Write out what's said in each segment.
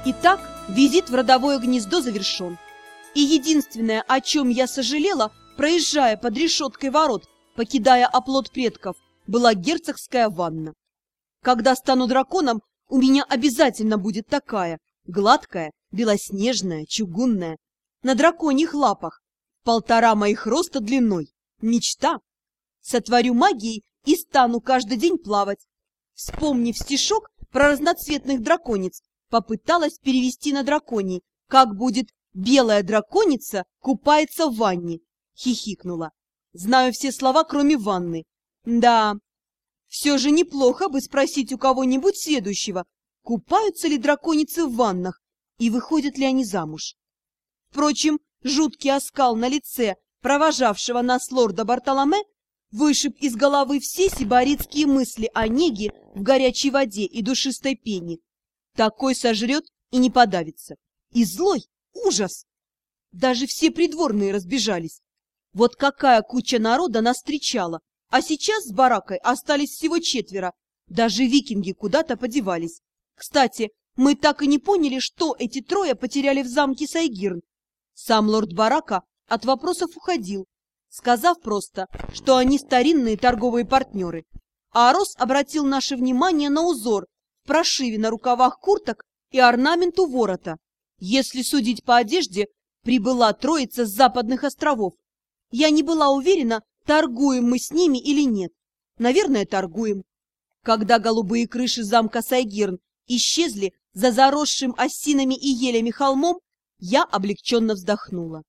Итак, визит в родовое гнездо завершен. И единственное, о чем я сожалела, проезжая под решеткой ворот, покидая оплот предков, была герцогская ванна. Когда стану драконом, у меня обязательно будет такая, гладкая, белоснежная, чугунная, на драконьих лапах, 1,5 моих роста длиной. Мечта! Сотворю магией и стану каждый день плавать. Вспомнив стишок про разноцветных драконец, попыталась перевести на драконий, как будет «белая драконица купается в ванне», хихикнула. Знаю все слова, кроме ванны. Да, все же неплохо бы спросить у кого-нибудь следующего, купаются ли драконицы в ваннах и выходят ли они замуж. Впрочем, жуткий оскал на лице провожавшего нас лорда Бартоломе вышиб из головы все сибаритские мысли о неге в горячей воде и душистой пене. Такой сожрет и не подавится. И злой ужас! Даже все придворные разбежались. Вот какая куча народа нас встречала, а сейчас с баракой остались всего 4. Даже викинги куда-то подевались. Кстати, мы так и не поняли, что эти 3 потеряли в замке Сайгирн. Сам лорд Барака от вопросов уходил, сказав просто, что они старинные торговые партнеры. А Рос обратил наше внимание на узор в прошиве на рукавах курток и орнамент у ворота. Если судить по одежде, прибыла троица с западных островов. Я не была уверена, торгуем мы с ними или нет. Наверное, торгуем. Когда голубые крыши замка Сайгирн исчезли за заросшим осинами и елями холмом, я облегченно вздохнула.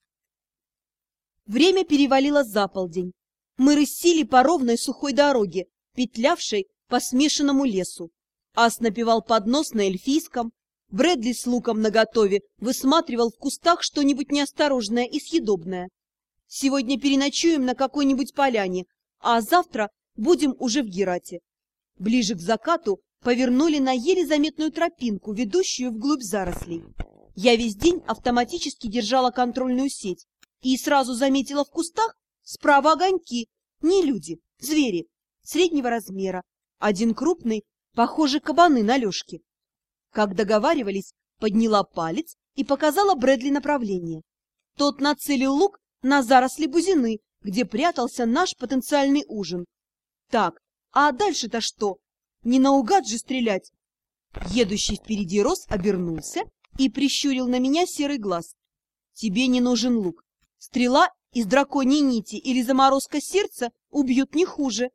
Время перевалило за полдень. Мы рысили по ровной сухой дороге, петлявшей по смешанному лесу. Ас напевал под нос на эльфийском. Брэдли с луком наготове высматривал в кустах что-нибудь неосторожное и съедобное. Сегодня переночуем на какой-нибудь поляне, а завтра будем уже в Герате. Ближе к закату повернули на еле заметную тропинку, ведущую вглубь зарослей. Я весь день автоматически держала контрольную сеть и сразу заметила в кустах справа огоньки. Не люди, звери, среднего размера. Один крупный, похоже, кабаны на лёжке. Как договаривались, подняла палец и показала Брэдли направление. Тот нацелил лук на заросли бузины, где прятался наш потенциальный ужин. Так, а дальше-то что? Не наугад же стрелять? Едущий впереди Рос обернулся и прищурил на меня серый глаз. Тебе не нужен лук. Стрела из драконьей нити или заморозка сердца убьют не хуже.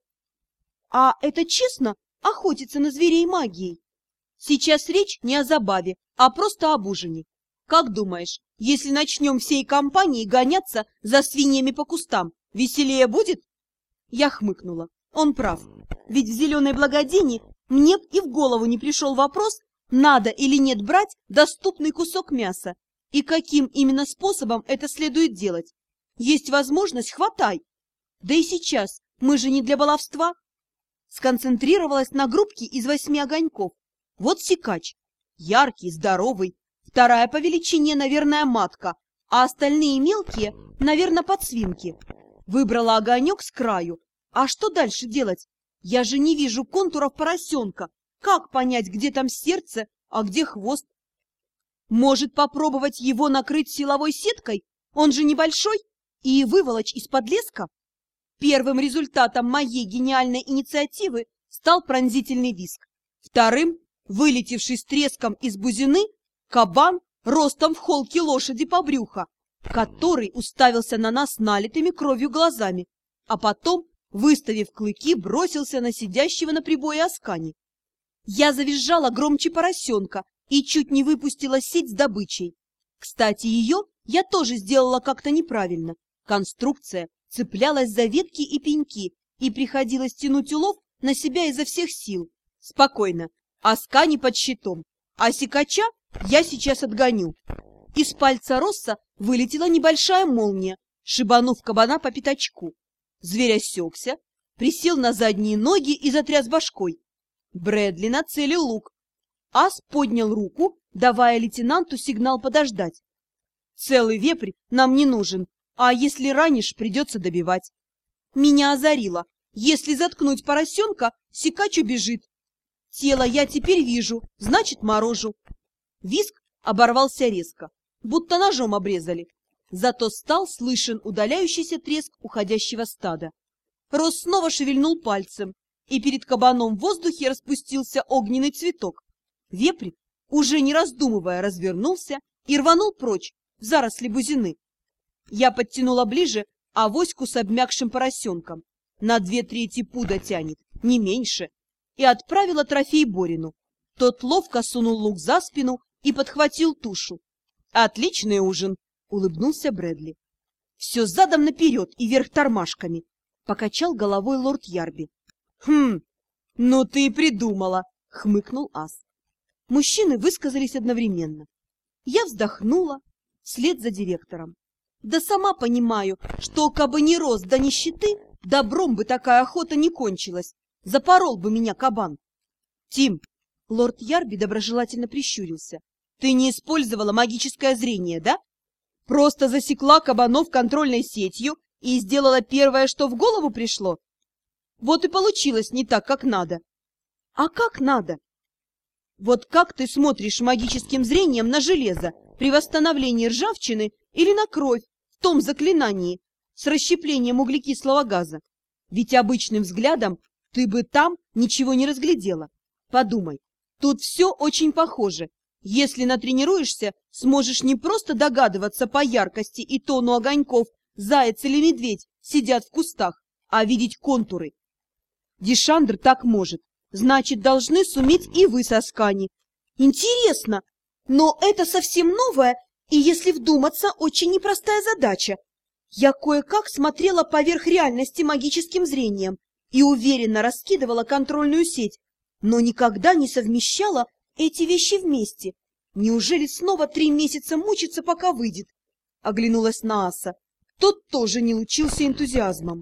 А это честно охотиться на зверей магией? Сейчас речь не о забаве, а просто об ужине. Как думаешь, если начнем всей компанией гоняться за свиньями по кустам, веселее будет? Я хмыкнула. Он прав. Ведь в зеленой благодени мне б и в голову не пришел вопрос, надо или нет брать доступный кусок мяса, и каким именно способом это следует делать. Есть возможность — хватай. Да и сейчас мы же не для баловства. Сконцентрировалась на группке из 8 огоньков. Вот сикач. Яркий, здоровый. 2 по величине, наверное, матка, а остальные мелкие, наверное, подсвинки. Выбрала огонек с краю. А что дальше делать? Я же не вижу контуров поросенка. Как понять, где там сердце, а где хвост? Может, попробовать его накрыть силовой сеткой? Он же небольшой. И выволочь из-под леска? Первым результатом моей гениальной инициативы стал пронзительный визг. Вторым, вылетевший с треском из бузины, кабан ростом в холке лошади по брюхо, который уставился на нас налитыми кровью глазами, а потом, выставив клыки, бросился на сидящего на прибое Аскани. Я завизжала громче поросенка и чуть не выпустила сеть с добычей. Кстати, ее я тоже сделала как-то неправильно. Конструкция цеплялась за ветки и пеньки, и приходилось тянуть улов на себя изо всех сил. Спокойно, Аскани под щитом, а сикача я сейчас отгоню. Из пальца Росса вылетела небольшая молния, шибанув кабана по пятачку. Зверь осекся, присел на задние ноги и затряс башкой. Брэдли нацелил лук. Ас поднял руку, давая лейтенанту сигнал подождать. Целый вепрь нам не нужен, а если ранишь, придется добивать. Меня озарило. Если заткнуть поросенка, сикач убежит. Тело я теперь вижу, значит, морожу. Визг оборвался резко, будто ножом обрезали. Зато стал слышен удаляющийся треск уходящего стада. Рос снова шевельнул пальцем, и перед кабаном в воздухе распустился огненный цветок. Вепрь, уже не раздумывая, развернулся и рванул прочь в заросли бузины. Я подтянула ближе авоську с обмякшим поросенком. На 2/3 пуда тянет, не меньше. И отправила трофей Борину. Тот ловко сунул лук за спину и подхватил тушу. «Отличный ужин!» — улыбнулся Брэдли. «Все задом наперед и вверх тормашками!» — покачал головой лорд Ярби. «Хм, ну ты и придумала!» — хмыкнул ас. Мужчины высказались одновременно. Я вздохнула вслед за директором. Да сама понимаю, что кабы не рост да нищеты, добром бы такая охота не кончилась. Запорол бы меня кабан. Тим, лорд Ярби доброжелательно прищурился. Ты не использовала магическое зрение, да? Просто засекла кабанов контрольной сетью и сделала первое, что в голову пришло? Вот и получилось не так, как надо. А как надо? Вот как ты смотришь магическим зрением на железо при восстановлении ржавчины или на кровь в том заклинании с расщеплением углекислого газа? Ведь обычным взглядом ты бы там ничего не разглядела. Подумай, тут все очень похоже. Если натренируешься, сможешь не просто догадываться по яркости и тону огоньков, заяц или медведь сидят в кустах, а видеть контуры. Дишандр так может. Значит, должны суметь и вы со Скани. Интересно, но это совсем новое и, если вдуматься, очень непростая задача. Я кое-как смотрела поверх реальности магическим зрением и уверенно раскидывала контрольную сеть, но никогда не совмещала эти вещи вместе. Неужели снова 3 месяца мучиться, пока выйдет? Оглянулась на аса. Тот тоже не лучился энтузиазмом.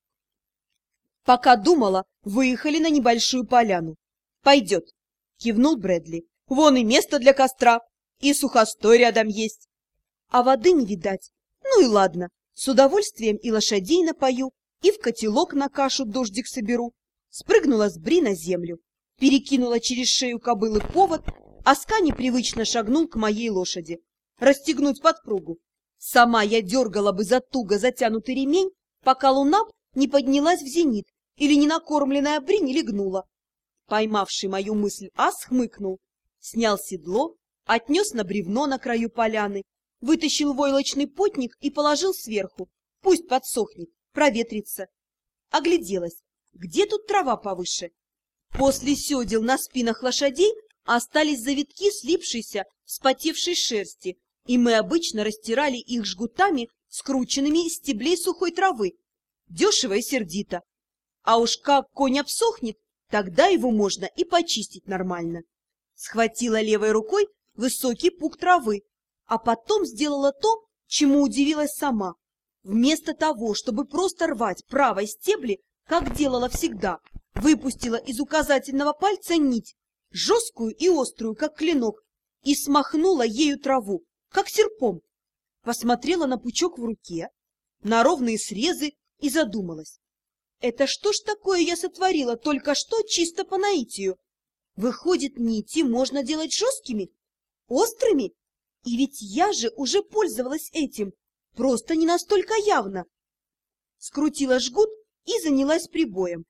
Пока думала, выехали на небольшую поляну. «Пойдет», — кивнул Брэдли. «Вон и место для костра, и сухостой рядом есть. А воды не видать. Ну и ладно, с удовольствием и лошадей напою, и в котелок на кашу дождик соберу». Спрыгнула с бри на землю, перекинула через шею кобылы повод, а Скани привычно шагнул к моей лошади. Расстегнуть подпругу. Сама я дергала бы за туго затянутый ремень, пока луна не поднялась в зенит, или ненакормленная бри не легнула. Поймавший мою мысль ас хмыкнул, снял седло, отнес на бревно на краю поляны, вытащил войлочный потник и положил сверху. Пусть подсохнет, проветрится. Огляделась. Где тут трава повыше? После седел на спинах лошадей остались завитки слипшейся, вспотевшей шерсти, и мы обычно растирали их жгутами, скрученными из стеблей сухой травы. Дешево и сердито. А уж как конь обсохнет, тогда его можно и почистить нормально. Схватила левой рукой высокий пук травы, а потом сделала то, чему удивилась сама. Вместо того, чтобы просто рвать правой стебли, как делала всегда, выпустила из указательного пальца нить, жесткую и острую, как клинок, и смахнула ею траву, как серпом. Посмотрела на пучок в руке, на ровные срезы и задумалась. Это что ж такое я сотворила только что чисто по наитию? Выходит, нити можно делать жесткими, острыми? И ведь я же уже пользовалась этим, просто не настолько явно. Скрутила жгут и занялась прибоем.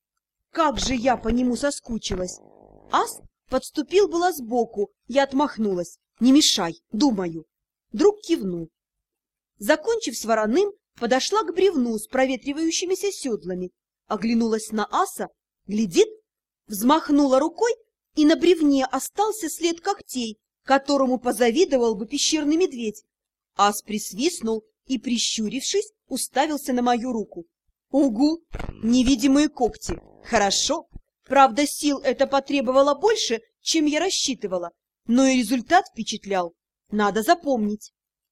Как же я по нему соскучилась! Ас подступил было сбоку, я отмахнулась. Не мешай, думаю. Друг кивнул. Закончив с вороным, подошла к бревну с проветривающимися седлами, оглянулась на аса, глядит, взмахнула рукой, и на бревне остался след когтей, которому позавидовал бы пещерный медведь. Ас присвистнул и, прищурившись, уставился на мою руку. Угу! Невидимые когти! Хорошо! Правда, сил это потребовало больше, чем я рассчитывала, но и результат впечатлял. Надо запомнить.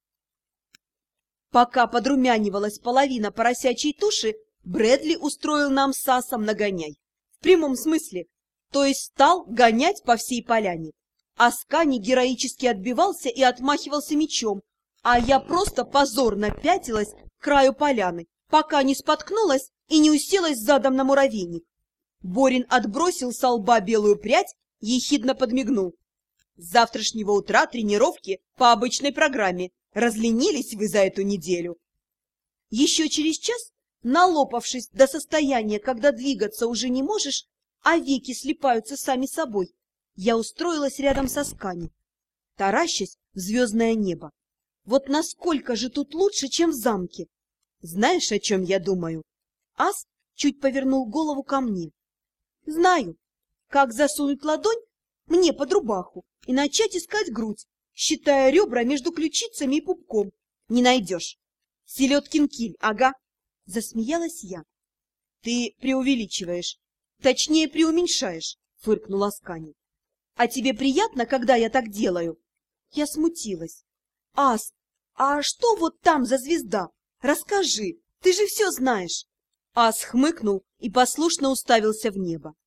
Пока подрумянивалась половина поросячьей туши, Брэдли устроил нам с Асом нагоняй. В прямом смысле. То есть стал гонять по всей поляне. Скани героически отбивался и отмахивался мечом, а я просто позорно пятилась к краю поляны, пока не споткнулась и не уселась задом на муравейник. Борин отбросил со лба белую прядь, ехидно подмигнул. С завтрашнего утра тренировки по обычной программе. Разленились вы за эту неделю. Еще через час, налопавшись до состояния, когда двигаться уже не можешь, а веки слипаются сами собой, я устроилась рядом со Аскани, таращась в звездное небо. Вот насколько же тут лучше, чем в замке. Знаешь, о чем я думаю? Ас чуть повернул голову ко мне. Знаю, как засунуть ладонь мне под рубаху и начать искать грудь, считая ребра между ключицами и пупком. Не найдешь. Селедкин киль, ага. Засмеялась я. Ты преувеличиваешь, точнее преуменьшаешь, фыркнула Аскани. А тебе приятно, когда я так делаю? Я смутилась. Ас, а что вот там за звезда? Расскажи, ты же все знаешь. Ас хмыкнул и послушно уставился в небо.